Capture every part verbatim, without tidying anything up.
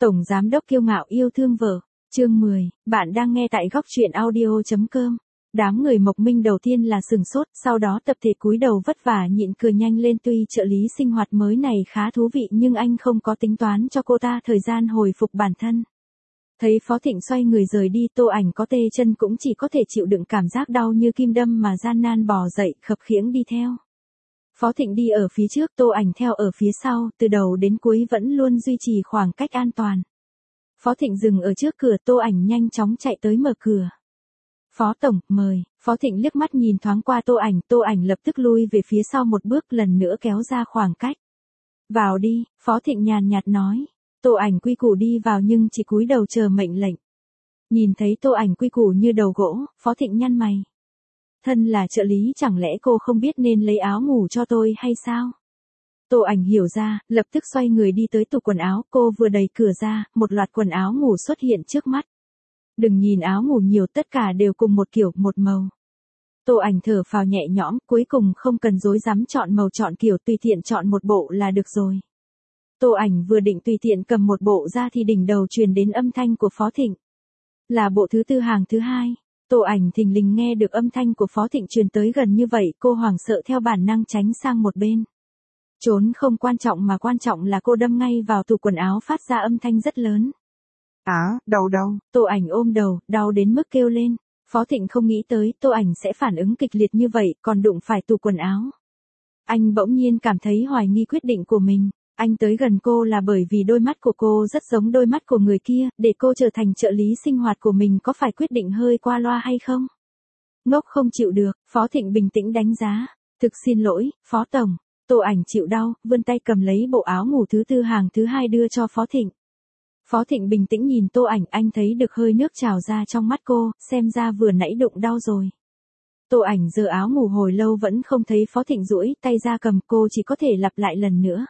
Tổng giám đốc kiêu ngạo yêu thương vợ. Chương mười, bạn đang nghe tại góc truyện audio chấm com. Đám người Mộc Minh đầu tiên là sừng sốt, sau đó tập thể cúi đầu vất vả nhịn cười nhanh lên, tuy trợ lý sinh hoạt mới này khá thú vị nhưng anh không có tính toán cho cô ta thời gian hồi phục bản thân. Thấy Phó Thịnh xoay người rời đi, Tô Ảnh có tê chân cũng chỉ có thể chịu đựng cảm giác đau như kim đâm mà gian nan bò dậy, khập khiễng đi theo. Phó Thịnh đi ở phía trước, Tô Ảnh theo ở phía sau, từ đầu đến cuối vẫn luôn duy trì khoảng cách an toàn. Phó Thịnh dừng ở trước cửa, Tô Ảnh nhanh chóng chạy tới mở cửa. Phó Tổng, mời. Phó Thịnh liếc mắt nhìn thoáng qua Tô Ảnh, Tô Ảnh lập tức lui về phía sau một bước, lần nữa kéo ra khoảng cách. Vào đi, Phó Thịnh nhàn nhạt nói. Tô Ảnh quy củ đi vào nhưng chỉ cúi đầu chờ mệnh lệnh. Nhìn thấy Tô Ảnh quy củ như đầu gỗ, Phó Thịnh nhăn mày. Thân là trợ lý chẳng lẽ cô không biết nên lấy áo ngủ cho tôi hay sao? Tô Ảnh hiểu ra, lập tức xoay người đi tới tủ quần áo, cô vừa đẩy cửa ra, một loạt quần áo ngủ xuất hiện trước mắt. Đừng nhìn áo ngủ nhiều, tất cả đều cùng một kiểu, một màu. Tô Ảnh thở phào nhẹ nhõm, cuối cùng không cần rối rắm chọn màu chọn kiểu, tùy tiện chọn một bộ là được rồi. Tô Ảnh vừa định tùy tiện cầm một bộ ra thì đỉnh đầu truyền đến âm thanh của Phó Thịnh. Là bộ thứ tư hàng thứ hai. Tô Ảnh thình lình nghe được âm thanh của Phó Thịnh truyền tới gần như vậy, cô hoảng sợ theo bản năng tránh sang một bên. Trốn không quan trọng mà quan trọng là cô đâm ngay vào tủ quần áo phát ra âm thanh rất lớn. Á, à, đau đau. Tô Ảnh ôm đầu, đau đến mức kêu lên. Phó Thịnh không nghĩ tới Tô Ảnh sẽ phản ứng kịch liệt như vậy, còn đụng phải tủ quần áo. Anh bỗng nhiên cảm thấy hoài nghi quyết định của mình. Anh tới gần cô là bởi vì đôi mắt của cô rất giống đôi mắt của người kia, để cô trở thành trợ lý sinh hoạt của mình có phải quyết định hơi qua loa hay không? Ngốc không chịu được, Phó Thịnh bình tĩnh đánh giá. Thực xin lỗi, Phó Tổng. Tô Ảnh chịu đau, vươn tay cầm lấy bộ áo ngủ thứ tư hàng thứ hai đưa cho Phó Thịnh. Phó Thịnh bình tĩnh nhìn Tô Ảnh, anh thấy được hơi nước trào ra trong mắt cô, xem ra vừa nãy đụng đau rồi. Tô Ảnh giơ áo ngủ hồi lâu vẫn không thấy Phó Thịnh duỗi tay ra cầm, cô chỉ có thể lặp lại lần nữa.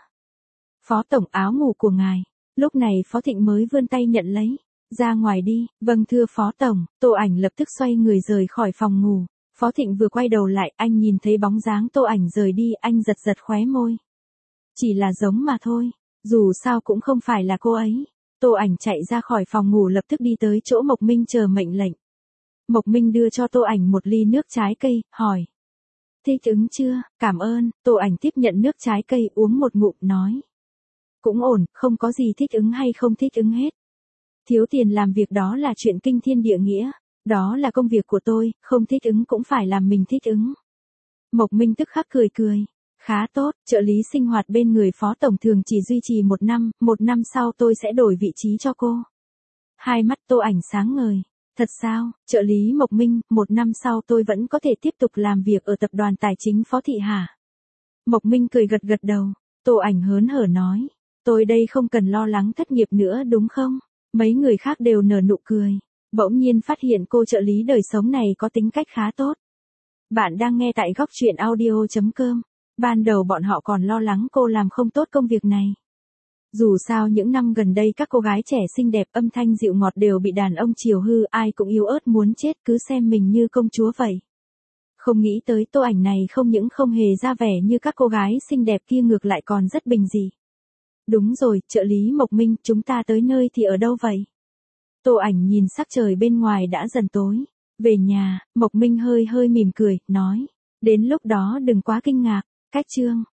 Phó Tổng, áo ngủ của ngài. Lúc này Phó Thịnh mới vươn tay nhận lấy. Ra ngoài đi. Vâng thưa Phó Tổng. Tô Ảnh lập tức xoay người rời khỏi phòng ngủ. Phó Thịnh vừa quay đầu lại, anh nhìn thấy bóng dáng Tô Ảnh rời đi, anh giật giật khóe môi. Chỉ là giống mà thôi. Dù sao cũng không phải là cô ấy. Tô Ảnh chạy ra khỏi phòng ngủ lập tức đi tới chỗ Mộc Minh chờ mệnh lệnh. Mộc Minh đưa cho Tô Ảnh một ly nước trái cây, hỏi. Thích ứng chưa? Cảm ơn. Tô Ảnh tiếp nhận nước trái cây uống một ngụm nói. Cũng ổn, không có gì thích ứng hay không thích ứng hết. Thiếu tiền làm việc đó là chuyện kinh thiên địa nghĩa. Đó là công việc của tôi, không thích ứng cũng phải làm mình thích ứng. Mộc Minh tức khắc cười cười. Khá tốt, trợ lý sinh hoạt bên người Phó Tổng thường chỉ duy trì một năm, một năm sau tôi sẽ đổi vị trí cho cô. Hai mắt Tô Ảnh sáng ngời. Thật sao, trợ lý Mộc Minh, một năm sau tôi vẫn có thể tiếp tục làm việc ở tập đoàn tài chính Phó Thị hả? Mộc Minh cười gật gật đầu. Tô Ảnh hớn hở nói. Tôi đây không cần lo lắng thất nghiệp nữa đúng không? Mấy người khác đều nở nụ cười. Bỗng nhiên phát hiện cô trợ lý đời sống này có tính cách khá tốt. Bạn đang nghe tại góc truyện audio chấm com. Ban đầu bọn họ còn lo lắng cô làm không tốt công việc này. Dù sao những năm gần đây các cô gái trẻ xinh đẹp âm thanh dịu ngọt đều bị đàn ông chiều hư, ai cũng yếu ớt muốn chết, cứ xem mình như công chúa vậy. Không nghĩ tới Tô Ảnh này không những không hề ra vẻ như các cô gái xinh đẹp kia, ngược lại còn rất bình dị. Đúng rồi, trợ lý Mộc Minh, chúng ta tới nơi thì ở đâu vậy? Tô Ảnh nhìn sắc trời bên ngoài đã dần tối. Về nhà, Mộc Minh hơi hơi mỉm cười, nói. Đến lúc đó đừng quá kinh ngạc. Cách chương.